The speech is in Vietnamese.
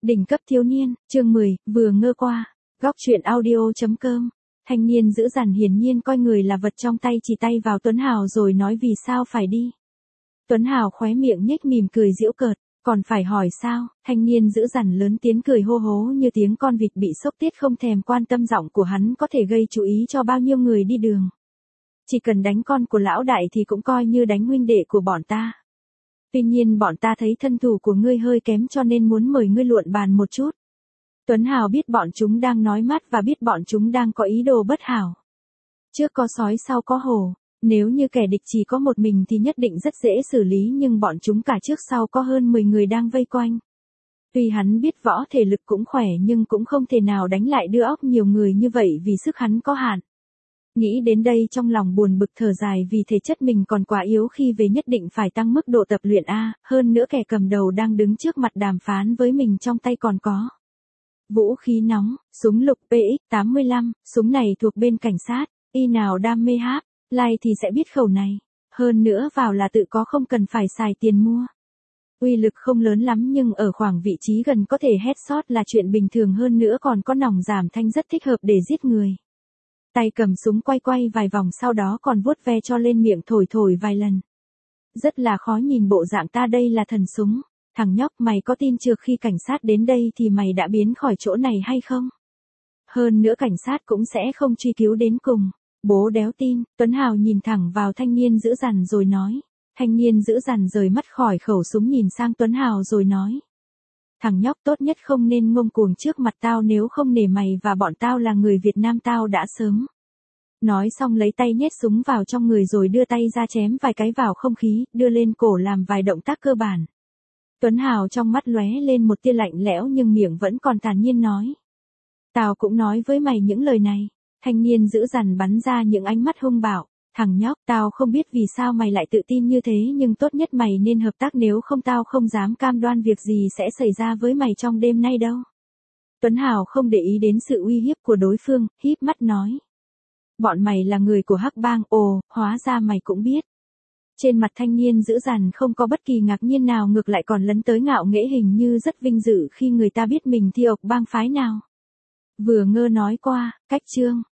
Đỉnh cấp thiếu niên, chương 10, vừa ngơ qua. Góc truyện audio.com. Thanh niên dữ dằn hiển nhiên coi người là vật trong tay, chỉ tay vào Tuấn Hào rồi nói vì sao phải đi. Tuấn Hào khóe miệng nhếch mỉm cười giễu cợt, còn phải hỏi sao? Thanh niên dữ dằn lớn tiếng cười hô hố như tiếng con vịt bị sốc tiết, không thèm quan tâm giọng của hắn có thể gây chú ý cho bao nhiêu người đi đường. Chỉ cần đánh con của lão đại thì cũng coi như đánh huynh đệ của bọn ta. Tuy nhiên bọn ta thấy thân thủ của ngươi hơi kém cho nên muốn mời ngươi luận bàn một chút. Tuấn Hào biết bọn chúng đang nói mát và biết bọn chúng đang có ý đồ bất hảo. Trước có sói sau có hổ, nếu như kẻ địch chỉ có một mình thì nhất định rất dễ xử lý, nhưng bọn chúng cả trước sau có hơn 10 người đang vây quanh. Tuy hắn biết võ thể lực cũng khỏe nhưng cũng không thể nào đánh lại đưa óc nhiều người như vậy vì sức hắn có hạn. Nghĩ đến đây trong lòng buồn bực thở dài vì thể chất mình còn quá yếu, khi về nhất định phải tăng mức độ tập luyện A, hơn nữa kẻ cầm đầu đang đứng trước mặt đàm phán với mình trong tay còn có vũ khí nóng, súng lục PX-85, súng này thuộc bên cảnh sát, y nào đam mê háp, lai thì sẽ biết khẩu này, hơn nữa vào là tự có không cần phải xài tiền mua. Uy lực không lớn lắm nhưng ở khoảng vị trí gần có thể headshot là chuyện bình thường, hơn nữa còn có nòng giảm thanh rất thích hợp để giết người. Tay cầm súng quay quay vài vòng sau đó còn vuốt ve cho lên miệng thổi thổi vài lần. Rất là khó nhìn bộ dạng ta đây là thần súng. Thằng nhóc, mày có tin trước khi cảnh sát đến đây thì mày đã biến khỏi chỗ này hay không? Hơn nữa cảnh sát cũng sẽ không truy cứu đến cùng. Bố đéo tin. Tuấn Hào nhìn thẳng vào thanh niên dữ dằn rồi nói. Thanh niên dữ dằn rời mắt khỏi khẩu súng nhìn sang Tuấn Hào rồi nói. Thằng nhóc, tốt nhất không nên ngông cuồng trước mặt tao, nếu không nể mày và bọn tao là người Việt Nam tao đã sớm. Nói xong lấy tay nhét súng vào trong người rồi đưa tay ra chém vài cái vào không khí, đưa lên cổ làm vài động tác cơ bản. Tuấn Hào trong mắt lóe lên một tia lạnh lẽo nhưng miệng vẫn còn thản nhiên nói. Tao cũng nói với mày những lời này. Thanh niên dữ dằn bắn ra những ánh mắt hung bạo. Thằng nhóc, tao không biết vì sao mày lại tự tin như thế nhưng tốt nhất mày nên hợp tác, nếu không tao không dám cam đoan việc gì sẽ xảy ra với mày trong đêm nay đâu. Tuấn Hào không để ý đến sự uy hiếp của đối phương, híp mắt nói. Bọn mày là người của Hắc Bang, ồ, hóa ra mày cũng biết. Trên mặt thanh niên dữ dằn không có bất kỳ ngạc nhiên nào, ngược lại còn lấn tới ngạo nghễ, hình như rất vinh dự khi người ta biết mình thi ộc bang phái nào. Vừa ngơ nói qua, cách chương.